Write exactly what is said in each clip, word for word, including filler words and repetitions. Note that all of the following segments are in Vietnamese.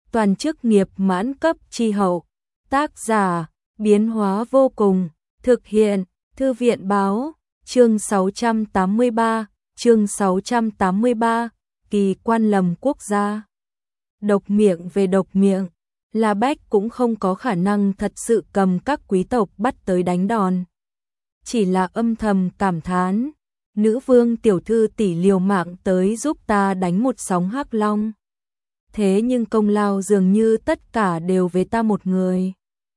toàn chức nghiệp mãn cấp chi hậu. Tác giả, biến hóa vô cùng, thực hiện, Thư viện báo, chương sáu trăm tám mươi ba, chương sáu trăm tám mươi ba, kỳ quan lầm quốc gia. Độc miệng về độc miệng, La Bách cũng không có khả năng thật sự cầm các quý tộc bắt tới đánh đòn. Chỉ là âm thầm cảm thán, nữ vương tiểu thư tỷ liều mạng tới giúp ta đánh một sóng hắc long. Thế nhưng công lao dường như tất cả đều về ta một người.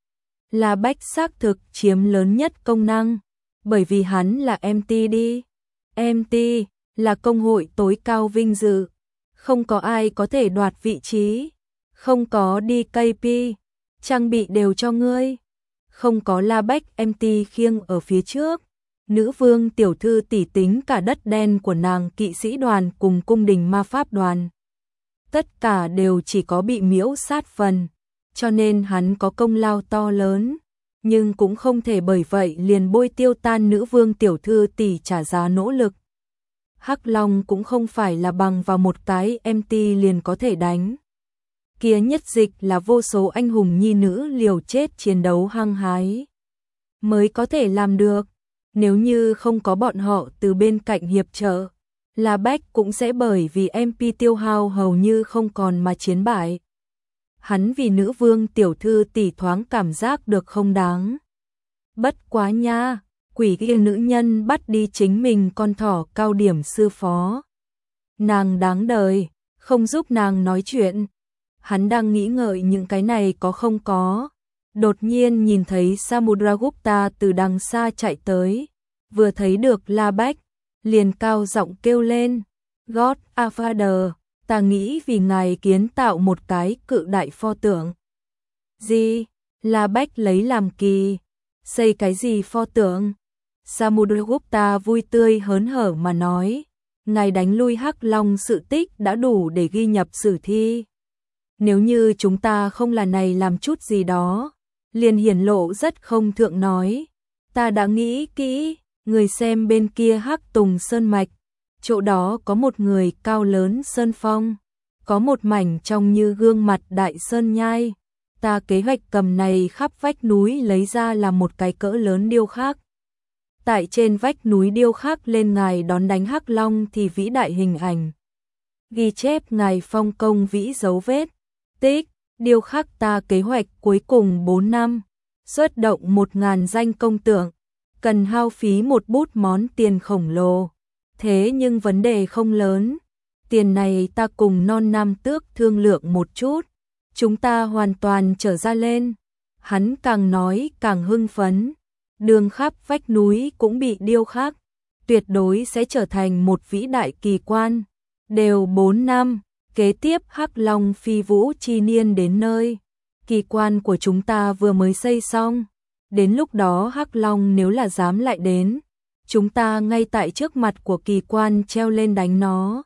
La Bách xác thực chiếm lớn nhất công năng, bởi vì hắn là em tê đi. em tê là công hội tối cao vinh dự, không có ai có thể đoạt vị trí, không có đê ca pê, trang bị đều cho ngươi. Không có La Bách em tê khiêng ở phía trước, nữ vương tiểu thư tỷ tính cả đất đen của nàng kỵ sĩ đoàn cùng cung đình ma pháp đoàn. Tất cả đều chỉ có bị miễu sát phần, cho nên hắn có công lao to lớn, nhưng cũng không thể bởi vậy liền bôi tiêu tan nữ vương tiểu thư tỷ trả giá nỗ lực. Hắc Long cũng không phải là bằng vào một cái em tê liền có thể đánh. Kia nhất dịch là vô số anh hùng nhi nữ liều chết chiến đấu hăng hái mới có thể làm được. Nếu như không có bọn họ từ bên cạnh hiệp trợ, La Bách cũng sẽ bởi vì em pê tiêu hao hầu như không còn mà chiến bại. Hắn vì nữ vương tiểu thư tỷ thoáng cảm giác được không đáng. Bất quá nha, quỷ kia nữ nhân bắt đi chính mình con thỏ cao điểm sư phó. Nàng đáng đời, không giúp nàng nói chuyện. Hắn đang nghĩ ngợi những cái này có không có. Đột nhiên nhìn thấy Samudragupta từ đằng xa chạy tới, vừa thấy được La Bách, liền cao giọng kêu lên, God a Father, ta nghĩ vì ngài kiến tạo một cái cự đại pho tượng. Gì? La Bách lấy làm kỳ, xây cái gì pho tượng? Samudragupta vui tươi hớn hở mà nói, ngài đánh lui Hắc Long sự tích đã đủ để ghi nhập sử thi. Nếu như chúng ta không là này làm chút gì đó, liền hiển lộ rất không thượng nói. Ta đã nghĩ kỹ, người xem bên kia Hắc Tùng Sơn Mạch, chỗ đó có một người cao lớn sơn phong, có một mảnh trông như gương mặt đại sơn nhai. Ta kế hoạch cầm này khắp vách núi lấy ra làm một cái cỡ lớn điêu khắc. Tại trên vách núi điêu khắc lên ngài đón đánh Hắc Long thì vĩ đại hình ảnh. Ghi chép ngài phong công vĩ dấu vết. Tích, điêu khắc ta kế hoạch cuối cùng bốn năm, xuất động một ngàn danh công tượng, cần hao phí một bút món tiền khổng lồ. Thế nhưng vấn đề không lớn, tiền này ta cùng non nam tước thương lượng một chút, chúng ta hoàn toàn trở ra lên. Hắn càng nói càng hưng phấn, đường khắp vách núi cũng bị điêu khắc, tuyệt đối sẽ trở thành một vĩ đại kỳ quan. Đều bốn năm. Kế tiếp Hắc Long phi vũ chi niên đến nơi, kỳ quan của chúng ta vừa mới xây xong, đến lúc đó Hắc Long nếu là dám lại đến, chúng ta ngay tại trước mặt của kỳ quan treo lên đánh nó.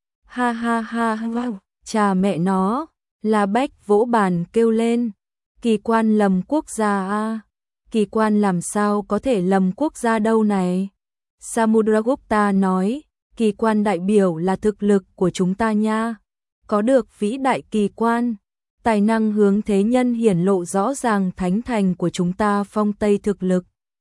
Ha ha ha ha, chà mẹ nó, La Bách vỗ bàn kêu lên, kỳ quan lầm quốc gia a, kỳ quan làm sao có thể lầm quốc gia đâu này. Samudragupta nói, kỳ quan đại biểu là thực lực của chúng ta nha. Có được vĩ đại kỳ quan, tài năng hướng thế nhân hiển lộ rõ ràng thánh thành của chúng ta phong Tây thực lực.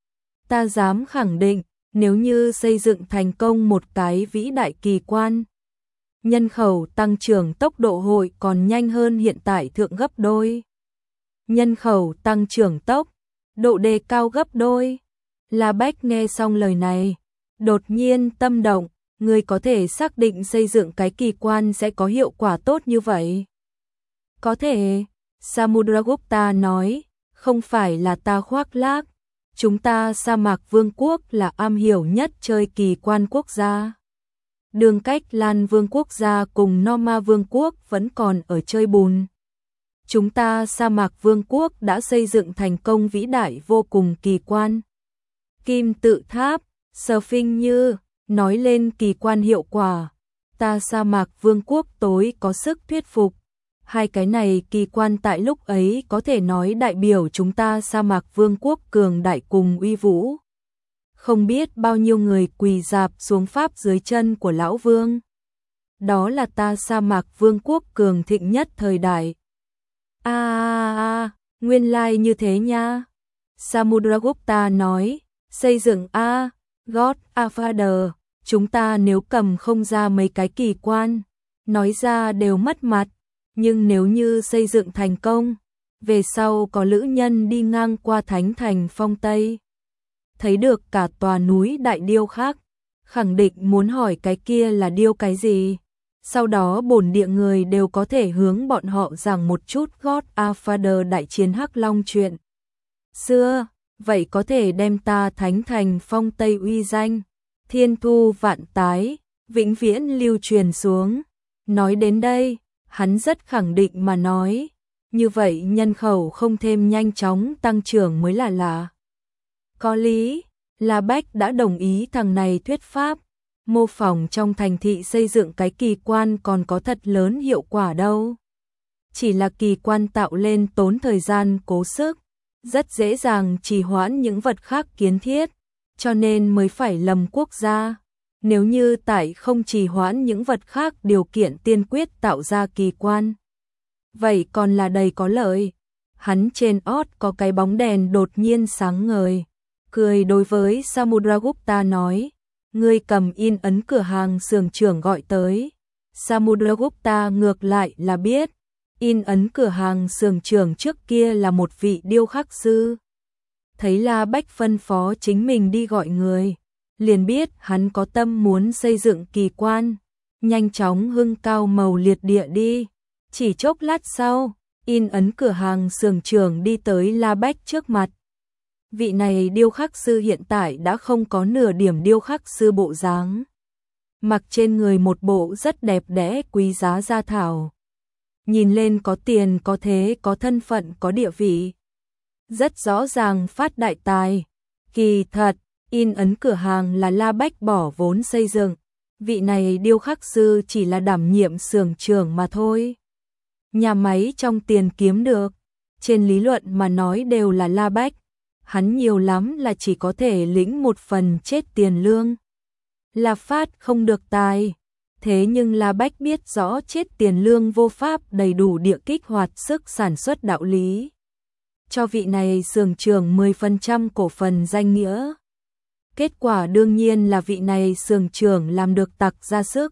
Ta dám khẳng định, nếu như xây dựng thành công một cái vĩ đại kỳ quan, nhân khẩu tăng trưởng tốc độ hội còn nhanh hơn hiện tại thượng gấp đôi. Nhân khẩu tăng trưởng tốc độ đề cao gấp đôi. La Bách nghe xong lời này, đột nhiên tâm động. Ngươi có thể xác định xây dựng cái kỳ quan sẽ có hiệu quả tốt như vậy? Có thể, Samudragupta nói, không phải là ta khoác lác. Chúng ta sa mạc vương quốc là am hiểu nhất chơi kỳ quan quốc gia. Đường cách Lan vương quốc gia cùng Norma vương quốc vẫn còn ở chơi bùn. Chúng ta sa mạc vương quốc đã xây dựng thành công vĩ đại vô cùng kỳ quan. Kim tự tháp, Surfing như nói lên kỳ quan hiệu quả, ta sa mạc vương quốc tối có sức thuyết phục. Hai cái này kỳ quan tại lúc ấy có thể nói đại biểu chúng ta sa mạc vương quốc cường đại cùng uy vũ. Không biết bao nhiêu người quỳ rạp xuống pháp dưới chân của lão vương. Đó là ta sa mạc vương quốc cường thịnh nhất thời đại. À, à, à, nguyên lai like như thế nha. Samudragupta nói, xây dựng a, God a Father, chúng ta nếu cầm không ra mấy cái kỳ quan, nói ra đều mất mặt, nhưng nếu như xây dựng thành công, về sau có lữ nhân đi ngang qua thánh thành Phong Tây, thấy được cả tòa núi đại điêu khác, khẳng định muốn hỏi cái kia là điêu cái gì. Sau đó bổn địa người đều có thể hướng bọn họ giảng một chút God a Father đại chiến Hắc Long chuyện xưa, vậy có thể đem ta thánh thành Phong Tây uy danh, thiên thu vạn tái, vĩnh viễn lưu truyền xuống. Nói đến đây, hắn rất khẳng định mà nói, như vậy nhân khẩu không thêm nhanh chóng tăng trưởng mới là lạ. Có lý, La Bách đã đồng ý thằng này thuyết pháp, mô phỏng trong thành thị xây dựng cái kỳ quan còn có thật lớn hiệu quả đâu. Chỉ là kỳ quan tạo lên tốn thời gian cố sức, rất dễ dàng trì hoãn những vật khác kiến thiết, cho nên mới phải lầm quốc gia. Nếu như tại không trì hoãn những vật khác điều kiện tiên quyết tạo ra kỳ quan, vậy còn là đầy có lợi. Hắn trên ót có cái bóng đèn đột nhiên sáng ngời, cười đối với Samudragupta nói, ngươi cầm in ấn cửa hàng xưởng trưởng gọi tới. Samudragupta ngược lại là biết, in ấn cửa hàng xưởng trưởng trước kia là một vị điêu khắc sư. Thấy La Bách phân phó chính mình đi gọi người, liền biết hắn có tâm muốn xây dựng kỳ quan, nhanh chóng hưng cao màu liệt địa đi. Chỉ chốc lát sau, in ấn cửa hàng xưởng trưởng đi tới La Bách trước mặt. Vị này điêu khắc sư hiện tại đã không có nửa điểm điêu khắc sư bộ dáng, mặc trên người một bộ rất đẹp đẽ quý giá gia thảo, nhìn lên có tiền có thế có thân phận có địa vị, rất rõ ràng phát đại tài. Kỳ thật, in ấn cửa hàng là La Bách bỏ vốn xây dựng, vị này điêu khắc sư chỉ là đảm nhiệm xưởng trưởng mà thôi. Nhà máy trong tiền kiếm được, trên lý luận mà nói đều là La Bách, hắn nhiều lắm là chỉ có thể lĩnh một phần chết tiền lương. La Phát không được tài, thế nhưng La Bách biết rõ chết tiền lương vô pháp đầy đủ địa kích hoạt sức sản xuất đạo lý. Cho vị này xưởng trưởng mười phần trăm cổ phần danh nghĩa. Kết quả đương nhiên là vị này xưởng trưởng làm được tặc ra sức.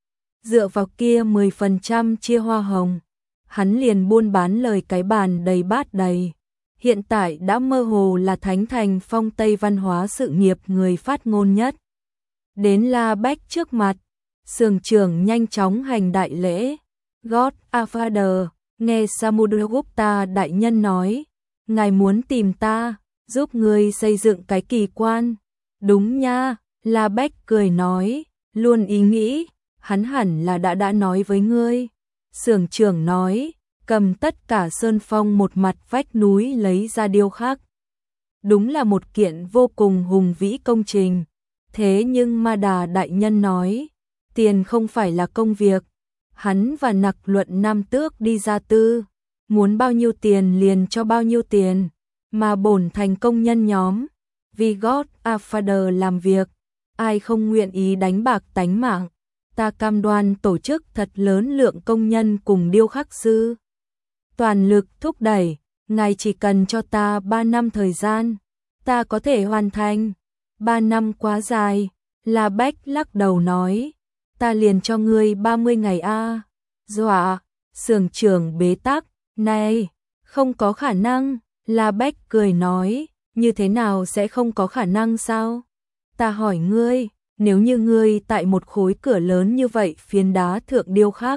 Dựa vào kia mười phần trăm chia hoa hồng, hắn liền buôn bán lời cái bàn đầy bát đầy. Hiện tại đã mơ hồ là thánh thành Phong Tây văn hóa sự nghiệp người phát ngôn nhất. Đến La Bách trước mặt, xưởng trưởng nhanh chóng hành đại lễ. God a Father, nghe Samudragupta đại nhân nói, ngài muốn tìm ta, giúp người xây dựng cái kỳ quan. Đúng nha, La Bách cười nói, luôn ý nghĩ, hắn hẳn là đã đã nói với ngươi. Xưởng trưởng nói, cầm tất cả sơn phong một mặt vách núi lấy ra điêu khắc. Đúng là một kiện vô cùng hùng vĩ công trình. Thế nhưng Ma Đà đại nhân nói, tiền không phải là công việc. Hắn và Nặc Luận Nam Tước đi ra tư, muốn bao nhiêu tiền liền cho bao nhiêu tiền, mà bổn thành công nhân nhóm, vì God a Father làm việc, ai không nguyện ý đánh bạc tánh mạng. Ta cam đoan tổ chức thật lớn lượng công nhân cùng điêu khắc sư, toàn lực thúc đẩy, ngài chỉ cần cho ta ba năm thời gian, ta có thể hoàn thành. ba năm quá dài, La Bách lắc đầu nói, ta liền cho ngươi ba mươi ngày a. Dọa, xưởng trưởng bế tắc, này, không có khả năng. La Bách cười nói, như thế nào sẽ không có khả năng sao? Ta hỏi ngươi, nếu như ngươi tại một khối cửa lớn như vậy phiến đá thượng điêu khắc,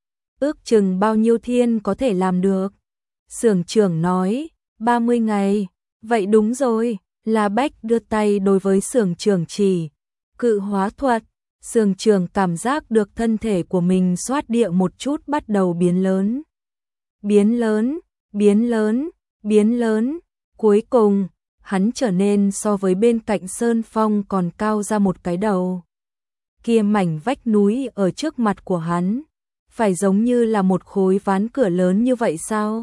ước chừng bao nhiêu thiên có thể làm được? Xưởng trưởng nói, ba mươi ngày. Vậy đúng rồi. La Bách đưa tay đối với xưởng trưởng chỉ, cự hóa thuật. Xưởng trưởng cảm giác được thân thể của mình xoát địa một chút bắt đầu biến lớn. Biến lớn, biến lớn, biến lớn. Cuối cùng, hắn trở nên so với bên cạnh sơn phong còn cao ra một cái đầu. Kia mảnh vách núi ở trước mặt của hắn, phải giống như là một khối ván cửa lớn như vậy sao?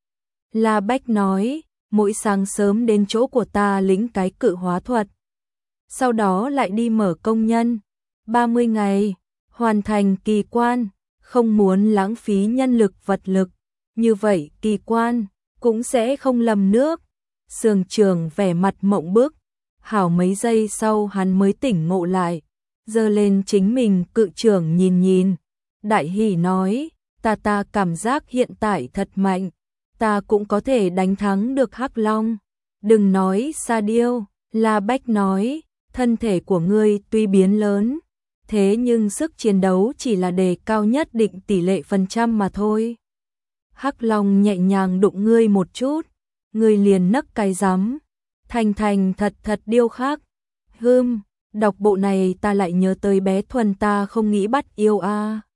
La Bách nói, mỗi sáng sớm đến chỗ của ta lĩnh cái cự hóa thuật, sau đó lại đi mở công nhân, ba mươi ngày, hoàn thành kỳ quan, không muốn lãng phí nhân lực vật lực, như vậy kỳ quan, cũng sẽ không lầm nước. Sương Trường vẻ mặt mộng bức, hảo mấy giây sau hắn mới tỉnh ngộ lại, giơ lên chính mình cự trưởng nhìn nhìn, đại hỉ nói, ta ta cảm giác hiện tại thật mạnh, ta cũng có thể đánh thắng được Hắc Long. Đừng nói Sa Điêu, La Bách nói, thân thể của ngươi tuy biến lớn, thế nhưng sức chiến đấu chỉ là đề cao nhất định tỷ lệ phần trăm mà thôi. Hắc Long nhẹ nhàng đụng ngươi một chút, ngươi liền nấc cái rắm, thành thành thật thật điêu khắc. Hưm, đọc bộ này ta lại nhớ tới bé Thuần ta không nghĩ bắt yêu a. À.